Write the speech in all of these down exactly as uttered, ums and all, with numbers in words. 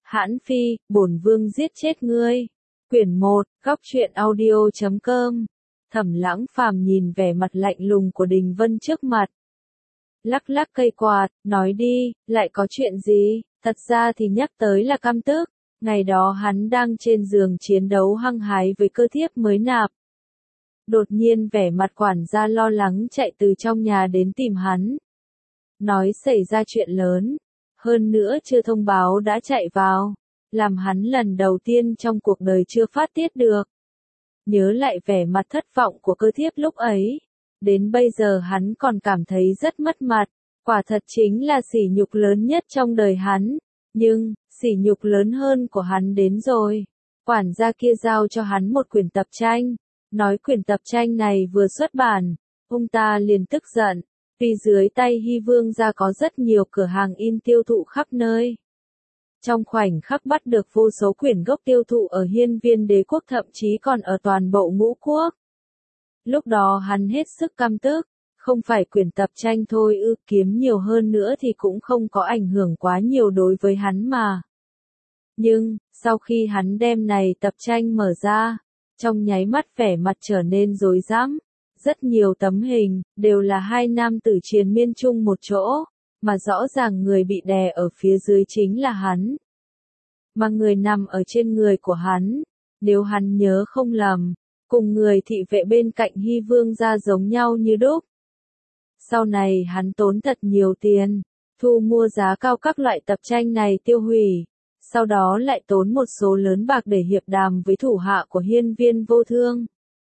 Hãn Phi, bổn vương giết chết ngươi. Quyển một, góc truyện audio chấm com. Thẩm Lãng Phàm nhìn vẻ mặt lạnh lùng của Đình Vân trước mặt. Lắc lắc cây quạt, nói đi, lại có chuyện gì? Thật ra thì nhắc tới là căm tức. Ngày đó hắn đang trên giường chiến đấu hăng hái với cơ thiếp mới nạp. Đột nhiên vẻ mặt quản gia lo lắng chạy từ trong nhà đến tìm hắn. Nói xảy ra chuyện lớn. Hơn nữa chưa thông báo đã chạy vào. Làm hắn lần đầu tiên trong cuộc đời chưa phát tiết được. Nhớ lại vẻ mặt thất vọng của cơ thiếp lúc ấy. Đến bây giờ hắn còn cảm thấy rất mất mặt. Quả thật chính là sỉ nhục lớn nhất trong đời hắn. Nhưng, sỉ nhục lớn hơn của hắn đến rồi. Quản gia kia giao cho hắn một quyển tập tranh. Nói quyển tập tranh này vừa xuất bản. Ông ta liền tức giận. Vì dưới tay Hy Vương gia có rất nhiều cửa hàng in tiêu thụ khắp nơi. Trong khoảnh khắc bắt được vô số quyển gốc tiêu thụ ở hiên viên đế quốc, thậm chí còn ở toàn bộ ngũ quốc. Lúc đó hắn hết sức căm tức. Không phải quyển tập tranh thôi ư, kiếm nhiều hơn nữa thì cũng không có ảnh hưởng quá nhiều đối với hắn mà. Nhưng, sau khi hắn đem này tập tranh mở ra, trong nháy mắt vẻ mặt trở nên rối rắm. Rất nhiều tấm hình, đều là hai nam tử triền miên chung một chỗ, mà rõ ràng người bị đè ở phía dưới chính là hắn. Mà người nằm ở trên người của hắn, nếu hắn nhớ không lầm, cùng người thị vệ bên cạnh Hy Vương gia giống nhau như đúc. Sau này hắn tốn thật nhiều tiền, thu mua giá cao các loại tập tranh này tiêu hủy, sau đó lại tốn một số lớn bạc để hiệp đàm với thủ hạ của hiên viên vô thương.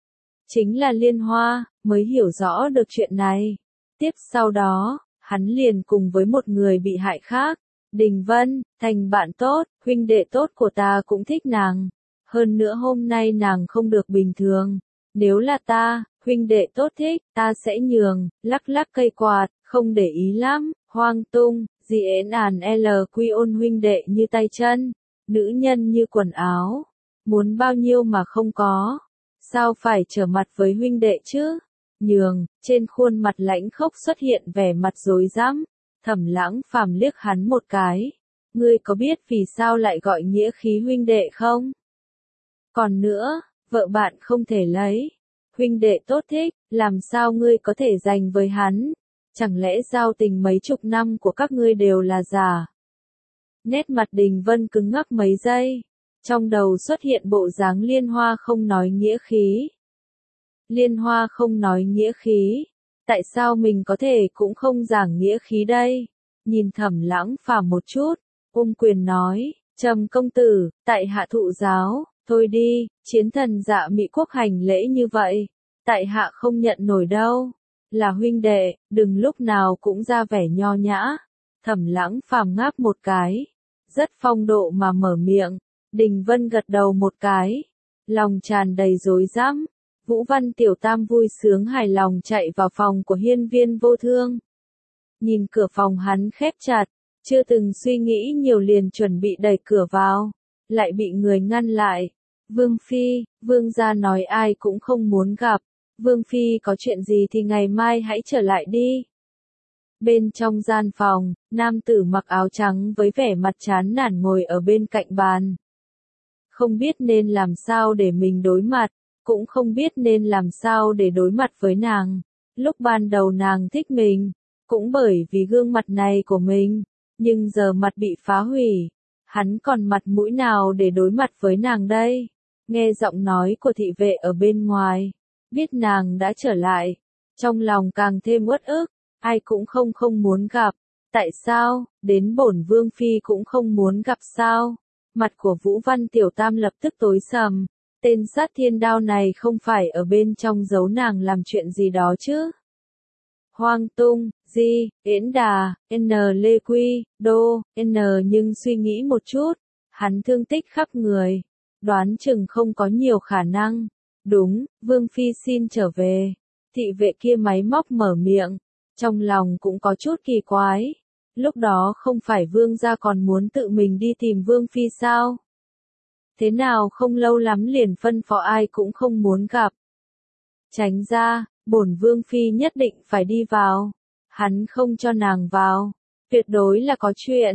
Chính là Liên Hoa, mới hiểu rõ được chuyện này. Tiếp sau đó, hắn liền cùng với một người bị hại khác, Đình Vân, thành bạn tốt, huynh đệ tốt của ta cũng thích nàng. Hơn nữa hôm nay nàng không được bình thường. Nếu là ta, huynh đệ tốt thích, ta sẽ nhường, lắc lắc cây quạt, không để ý lắm, hoang tung, gì ến àn L quy ôn huynh đệ như tay chân, nữ nhân như quần áo, muốn bao nhiêu mà không có. Sao phải trở mặt với huynh đệ chứ? Nhường, trên khuôn mặt lãnh khốc xuất hiện vẻ mặt rối rắm. Thẩm Lãng Phàm liếc hắn một cái. Ngươi có biết vì sao lại gọi nghĩa khí huynh đệ không? Còn nữa, vợ bạn không thể lấy. Huynh đệ tốt thích, làm sao ngươi có thể dành với hắn? Chẳng lẽ giao tình mấy chục năm của các ngươi đều là giả? Nét mặt Đình Vân cứng ngắc mấy giây. Trong đầu xuất hiện bộ dáng Liên Hoa không nói nghĩa khí. Liên Hoa không nói nghĩa khí. Tại sao mình có thể cũng không giảng nghĩa khí đây? Nhìn Thẩm Lãng Phàm một chút, ôm quyền nói, Trầm công tử, tại hạ thụ giáo, thôi đi, chiến thần Dạ Mị quốc hành lễ như vậy, tại hạ không nhận nổi đâu. Là huynh đệ, đừng lúc nào cũng ra vẻ nho nhã. Thẩm Lãng Phàm ngáp một cái, rất phong độ mà mở miệng. Đình Vân gật đầu một cái, lòng tràn đầy rối rắm. Vũ Văn Tiểu Tam vui sướng hài lòng chạy vào phòng của hiên viên vô thương. Nhìn cửa phòng hắn khép chặt, chưa từng suy nghĩ nhiều liền chuẩn bị đẩy cửa vào, lại bị người ngăn lại. Vương Phi, Vương gia nói ai cũng không muốn gặp. Vương Phi có chuyện gì thì ngày mai hãy trở lại đi. Bên trong gian phòng, nam tử mặc áo trắng với vẻ mặt chán nản ngồi ở bên cạnh bàn. Không biết nên làm sao để mình đối mặt, cũng không biết nên làm sao để đối mặt với nàng. Lúc ban đầu nàng thích mình, cũng bởi vì gương mặt này của mình, nhưng giờ mặt bị phá hủy, hắn còn mặt mũi nào để đối mặt với nàng đây? Nghe giọng nói của thị vệ ở bên ngoài, biết nàng đã trở lại, trong lòng càng thêm uất ức, ai cũng không không muốn gặp. Tại sao, đến bổn Vương Phi cũng không muốn gặp sao? Mặt của Vũ Văn Tiểu Tam lập tức tối sầm. Tên sát thiên đao này không phải ở bên trong giấu nàng làm chuyện gì đó chứ? Hoang tung, di, yến đà, n lê quy, đô, n nhưng suy nghĩ một chút, hắn thương tích khắp người, đoán chừng không có nhiều khả năng. Đúng, Vương Phi xin trở về. Thị vệ kia máy móc mở miệng, trong lòng cũng có chút kỳ quái. Lúc đó không phải Vương gia còn muốn tự mình đi tìm Vương Phi sao? Thế nào không lâu lắm liền phân phó ai cũng không muốn gặp. Tránh ra, bổn Vương Phi nhất định phải đi vào. Hắn không cho nàng vào. Tuyệt đối là có chuyện.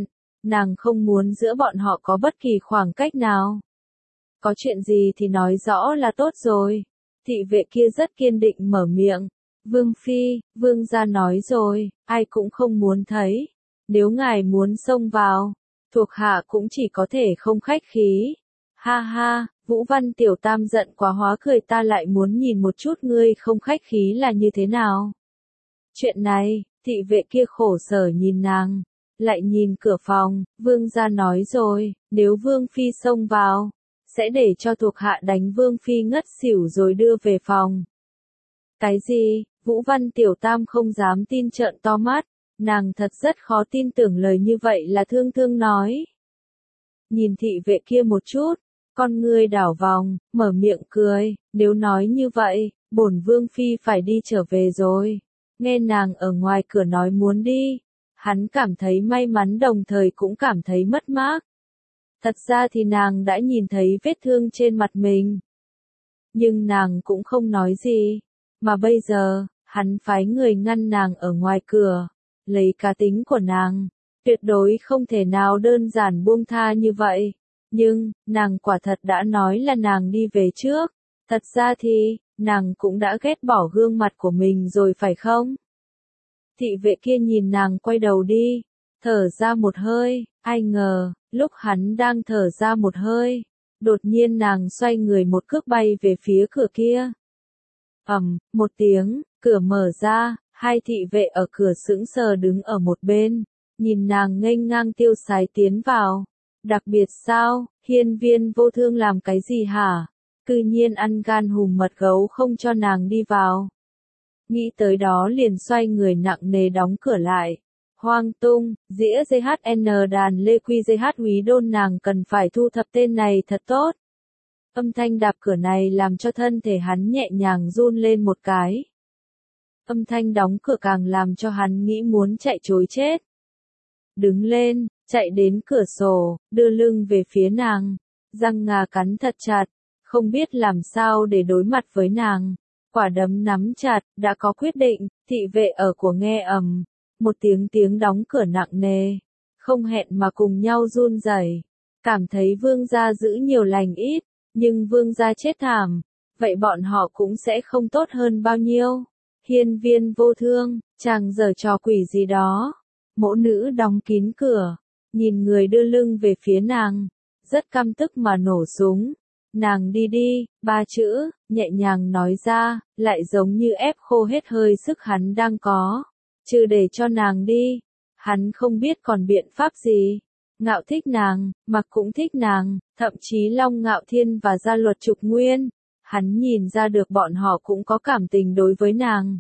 Nàng không muốn giữa bọn họ có bất kỳ khoảng cách nào. Có chuyện gì thì nói rõ là tốt rồi. Thị vệ kia rất kiên định mở miệng. Vương Phi, Vương gia nói rồi, ai cũng không muốn thấy. Nếu ngài muốn xông vào, thuộc hạ cũng chỉ có thể không khách khí. Ha ha, Vũ Văn Tiểu Tam giận quá hóa cười, ta lại muốn nhìn một chút ngươi không khách khí là như thế nào. Chuyện này, thị vệ kia khổ sở nhìn nàng, lại nhìn cửa phòng, Vương gia nói rồi, nếu Vương Phi xông vào, sẽ để cho thuộc hạ đánh Vương Phi ngất xỉu rồi đưa về phòng. Cái gì? Vũ Văn Tiểu Tam không dám tin, trợn to mắt, nàng thật rất khó tin tưởng lời như vậy là Thương Thương nói. Nhìn thị vệ kia một chút, con ngươi đảo vòng, mở miệng cười, nếu nói như vậy, bổn Vương Phi phải đi trở về rồi. Nghe nàng ở ngoài cửa nói muốn đi, hắn cảm thấy may mắn đồng thời cũng cảm thấy mất mát. Thật ra thì nàng đã nhìn thấy vết thương trên mặt mình. Nhưng nàng cũng không nói gì, mà bây giờ, hắn phái người ngăn nàng ở ngoài cửa, lấy cá tính của nàng, tuyệt đối không thể nào đơn giản buông tha như vậy. Nhưng, nàng quả thật đã nói là nàng đi về trước, thật ra thì, nàng cũng đã ghét bỏ gương mặt của mình rồi phải không? Thị vệ kia nhìn nàng quay đầu đi, thở ra một hơi, ai ngờ, lúc hắn đang thở ra một hơi, đột nhiên nàng xoay người một cước bay về phía cửa kia. Ầm, một tiếng, cửa mở ra, hai thị vệ ở cửa sững sờ đứng ở một bên, nhìn nàng nghênh ngang tiêu sái tiến vào. Đặc biệt sao, Hiên Viên Vô Thương làm cái gì hả? Cư nhiên ăn gan hùm mật gấu không cho nàng đi vào. Nghĩ tới đó liền xoay người nặng nề đóng cửa lại. Hoang tung, dĩa giê hát en đàn lê quy giê hát úy đôn, nàng cần phải thu thập tên này thật tốt. Âm thanh đạp cửa này làm cho thân thể hắn nhẹ nhàng run lên một cái. Âm thanh đóng cửa càng làm cho hắn nghĩ muốn chạy trối chết. Đứng lên, chạy đến cửa sổ, đưa lưng về phía nàng, răng ngà cắn thật chặt, không biết làm sao để đối mặt với nàng. Quả đấm nắm chặt, đã có quyết định, thị vệ ở của nghe ầm, một tiếng tiếng đóng cửa nặng nề, không hẹn mà cùng nhau run rẩy. Cảm thấy Vương gia giữ nhiều lành ít, nhưng Vương gia chết thảm, vậy bọn họ cũng sẽ không tốt hơn bao nhiêu. Hiên Viên Vô Thương, chàng giở trò quỷ gì đó. Mỗ nữ đóng kín cửa, nhìn người đưa lưng về phía nàng, rất căm tức mà nổ súng. Nàng đi đi, ba chữ, nhẹ nhàng nói ra, lại giống như ép khô hết hơi sức hắn đang có. Trừ để cho nàng đi, hắn không biết còn biện pháp gì. Ngạo thích nàng, Mặc cũng thích nàng, thậm chí Long Ngạo Thiên và Gia Luật Trục Nguyên. Hắn nhìn ra được bọn họ cũng có cảm tình đối với nàng.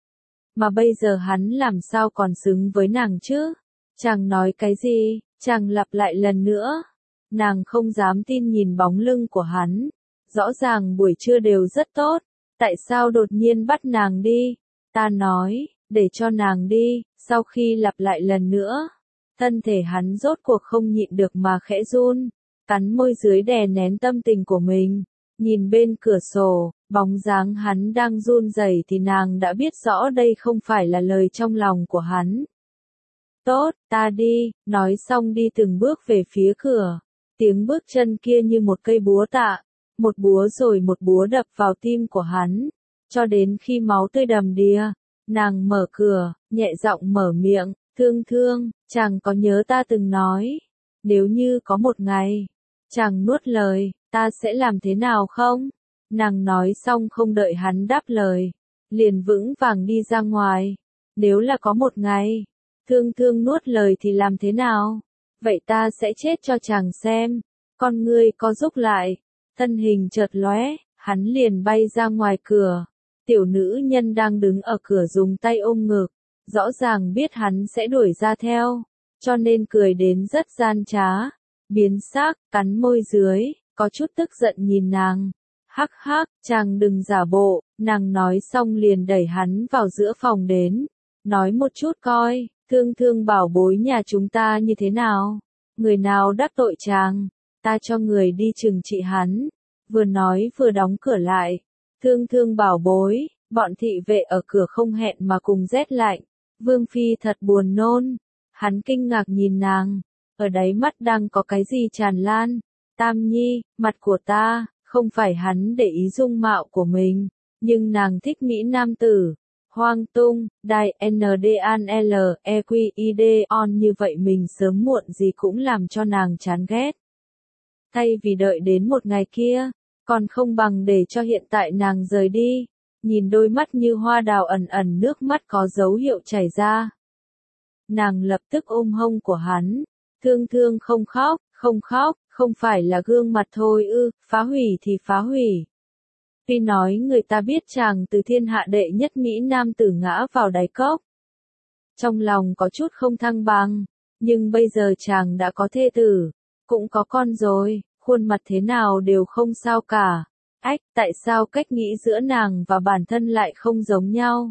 Mà bây giờ hắn làm sao còn xứng với nàng chứ? Chàng nói cái gì? Chàng lặp lại lần nữa. Nàng không dám tin nhìn bóng lưng của hắn. Rõ ràng buổi trưa đều rất tốt. Tại sao đột nhiên bắt nàng đi? Ta nói, để cho nàng đi. Sau khi lặp lại lần nữa, thân thể hắn rốt cuộc không nhịn được mà khẽ run. Cắn môi dưới đè nén tâm tình của mình. Nhìn bên cửa sổ, bóng dáng hắn đang run rẩy thì nàng đã biết rõ đây không phải là lời trong lòng của hắn. Tốt, ta đi, nói xong đi từng bước về phía cửa. Tiếng bước chân kia như một cây búa tạ, một búa rồi một búa đập vào tim của hắn, cho đến khi máu tươi đầm đìa. Nàng mở cửa, nhẹ giọng mở miệng, Thương Thương, chàng có nhớ ta từng nói, nếu như có một ngày, chàng nuốt lời, ta sẽ làm thế nào không? Nàng nói xong không đợi hắn đáp lời, liền vững vàng đi ra ngoài. Nếu là có một ngày, Thương Thương nuốt lời thì làm thế nào? Vậy ta sẽ chết cho chàng xem. Con ngươi co rúm lại, thân hình chợt lóe, hắn liền bay ra ngoài cửa. Tiểu nữ nhân đang đứng ở cửa dùng tay ôm ngực, rõ ràng biết hắn sẽ đuổi ra theo, cho nên cười đến rất gian trá. Biến sắc, cắn môi dưới, có chút tức giận nhìn nàng. Hắc hắc, chàng đừng giả bộ, nàng nói xong liền đẩy hắn vào giữa phòng đến. Nói một chút coi, Thương Thương bảo bối nhà chúng ta như thế nào? Người nào đắc tội chàng, ta cho người đi trừng trị hắn. Vừa nói vừa đóng cửa lại. Thương Thương bảo bối, bọn thị vệ ở cửa không hẹn mà cùng rét lạnh. Vương Phi thật buồn nôn. Hắn kinh ngạc nhìn nàng. ở đáy mắt đang có cái gì tràn lan. Tam Nhi, mặt của ta, không phải hắn để ý dung mạo của mình, nhưng nàng thích Mỹ nam tử. Hoang tung, đài N D A N L E Q I D on như vậy mình sớm muộn gì cũng làm cho nàng chán ghét. Thay vì đợi đến một ngày kia, còn không bằng để cho hiện tại nàng rời đi. Nhìn đôi mắt như hoa đào ẩn ẩn nước mắt có dấu hiệu chảy ra. Nàng lập tức ôm hông của hắn. Thương thương không khóc, không khóc, không phải là gương mặt thôi ư, phá hủy thì phá hủy. Tuy nói người ta biết chàng từ thiên hạ đệ nhất Mỹ nam tử ngã vào đáy cốc. Trong lòng có chút không thăng bằng, nhưng bây giờ chàng đã có thê tử, cũng có con rồi, khuôn mặt thế nào đều không sao cả. Ách, tại sao cách nghĩ giữa nàng và bản thân lại không giống nhau?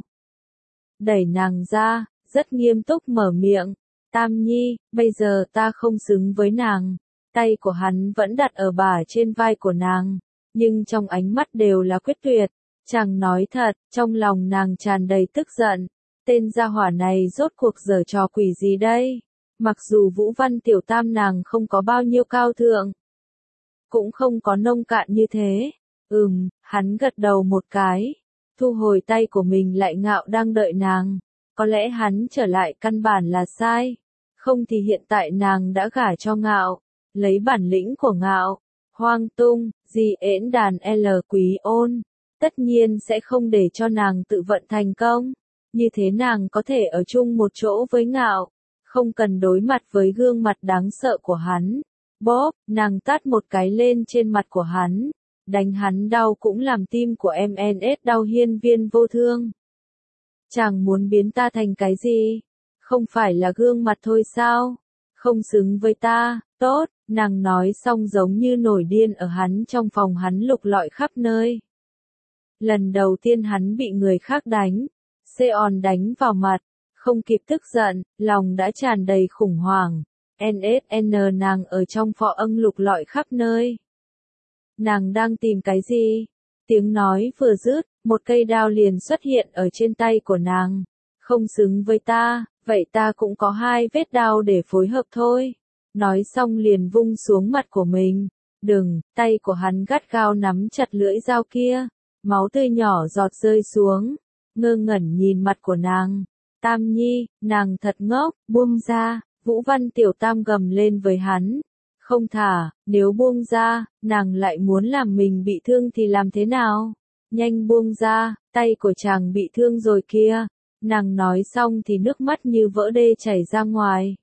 Đẩy nàng ra, rất nghiêm túc mở miệng. Tam Nhi, bây giờ ta không xứng với nàng. Tay của hắn vẫn đặt ở bả trên vai của nàng, nhưng trong ánh mắt đều là quyết tuyệt. Chàng nói thật, trong lòng nàng tràn đầy tức giận. Tên gia hỏa này rốt cuộc giở trò quỷ gì đây? Mặc dù Vũ Văn Tiểu Tam nàng không có bao nhiêu cao thượng, cũng không có nông cạn như thế. Ừm, hắn gật đầu một cái, thu hồi tay của mình lại ngạo đang đợi nàng. Có lẽ hắn trở lại căn bản là sai, không thì hiện tại nàng đã gả cho ngạo, lấy bản lĩnh của ngạo. Hoang tung, gì ễn đàn L Quý Ôn, tất nhiên sẽ không để cho nàng tự vận thành công. Như thế nàng có thể ở chung một chỗ với ngạo, không cần đối mặt với gương mặt đáng sợ của hắn. Bóp, nàng tát một cái lên trên mặt của hắn. Đánh hắn đau cũng làm tim của em en ét đau hiên viên vô thương. Chàng muốn biến ta thành cái gì? Không phải là gương mặt thôi sao? Không xứng với ta, tốt, nàng nói xong giống như nổi điên ở hắn trong phòng hắn lục lọi khắp nơi. Lần đầu tiên hắn bị người khác đánh, Seon đánh vào mặt, không kịp tức giận, lòng đã tràn đầy khủng hoảng. en ét en nàng ở trong phò âng lục lọi khắp nơi. Nàng đang tìm cái gì? Tiếng nói vừa dứt, một cây đao liền xuất hiện ở trên tay của nàng. Không xứng với ta, vậy ta cũng có hai vết đao để phối hợp thôi. Nói xong liền vung xuống mặt của mình. Đừng, tay của hắn gắt gao nắm chặt lưỡi dao kia. Máu tươi nhỏ giọt rơi xuống. Ngơ ngẩn nhìn mặt của nàng. Tam Nhi, nàng thật ngốc, buông ra. Vũ Văn Tiểu Tam gầm lên với hắn. Không thả, nếu buông ra, nàng lại muốn làm mình bị thương thì làm thế nào? Nhanh buông ra, tay của chàng bị thương rồi kia. Nàng nói xong thì nước mắt như vỡ đê chảy ra ngoài.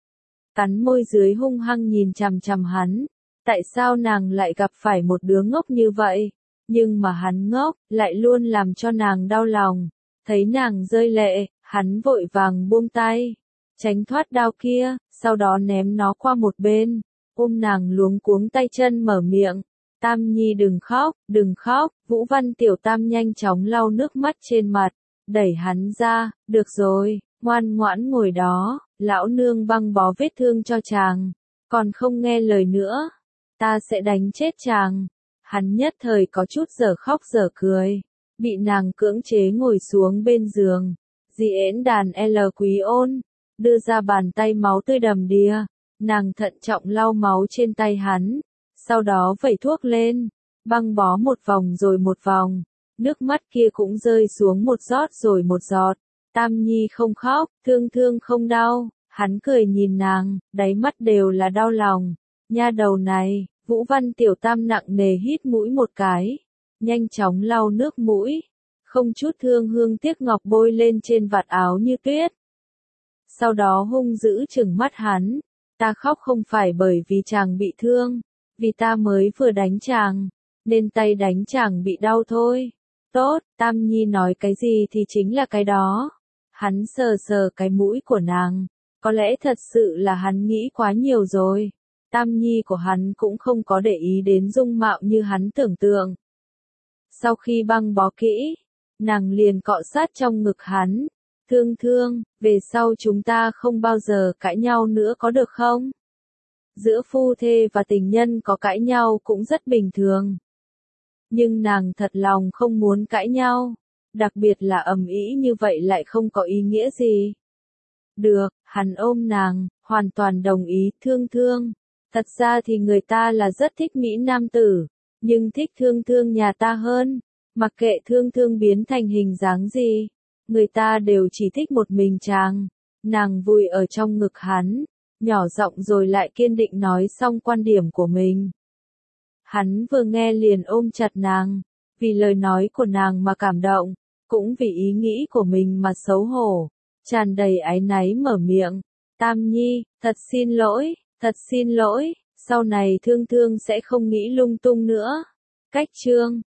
Cắn môi dưới hung hăng nhìn chằm chằm hắn. Tại sao nàng lại gặp phải một đứa ngốc như vậy? Nhưng mà hắn ngốc, lại luôn làm cho nàng đau lòng. Thấy nàng rơi lệ, hắn vội vàng buông tay. Tránh thoát đao kia, sau đó ném nó qua một bên. Ôm nàng luống cuống tay chân mở miệng. Tam Nhi đừng khóc, đừng khóc. Vũ Văn Tiểu Tam nhanh chóng lau nước mắt trên mặt. Đẩy hắn ra, được rồi, ngoan ngoãn ngồi đó. Lão nương băng bó vết thương cho chàng. Còn không nghe lời nữa, ta sẽ đánh chết chàng. Hắn nhất thời có chút dở khóc dở cười. Bị nàng cưỡng chế ngồi xuống bên giường. Dị ễn đàn L Quý Ôn, đưa ra bàn tay máu tươi đầm đìa. Nàng thận trọng lau máu trên tay hắn. Sau đó vẩy thuốc lên. Băng bó một vòng rồi một vòng. Nước mắt kia cũng rơi xuống một giọt rồi một giọt. Tam Nhi không khóc, thương thương không đau. Hắn cười nhìn nàng, đáy mắt đều là đau lòng. Nha đầu này, Vũ Văn Tiểu Tam nặng nề hít mũi một cái. Nhanh chóng lau nước mũi. Không chút thương hương tiếc ngọc bôi lên trên vạt áo như tuyết. Sau đó hung dữ trừng mắt hắn. Ta khóc không phải bởi vì chàng bị thương. Vì ta mới vừa đánh chàng. Nên tay đánh chàng bị đau thôi. Tốt, Tam Nhi nói cái gì thì chính là cái đó. Hắn sờ sờ cái mũi của nàng. Có lẽ thật sự là hắn nghĩ quá nhiều rồi. Tam Nhi của hắn cũng không có để ý đến dung mạo như hắn tưởng tượng. Sau khi băng bó kỹ, nàng liền cọ sát trong ngực hắn. Thương thương, về sau chúng ta không bao giờ cãi nhau nữa có được không? Giữa phu thê và tình nhân có cãi nhau cũng rất bình thường. Nhưng nàng thật lòng không muốn cãi nhau. Đặc biệt là ầm ĩ như vậy lại không có ý nghĩa gì. Được, hắn ôm nàng, hoàn toàn đồng ý, Thương Thương. Thật ra thì người ta là rất thích Mỹ nam tử, nhưng thích Thương Thương nhà ta hơn. Mặc kệ Thương Thương biến thành hình dáng gì, người ta đều chỉ thích một mình chàng. Nàng vùi ở trong ngực hắn, nhỏ giọng rồi lại kiên định nói xong quan điểm của mình. Hắn vừa nghe liền ôm chặt nàng, vì lời nói của nàng mà cảm động, cũng vì ý nghĩ của mình mà xấu hổ, tràn đầy áy náy mở miệng. Tam Nhi, thật xin lỗi, thật xin lỗi, sau này Thương Thương sẽ không nghĩ lung tung nữa. Cách chương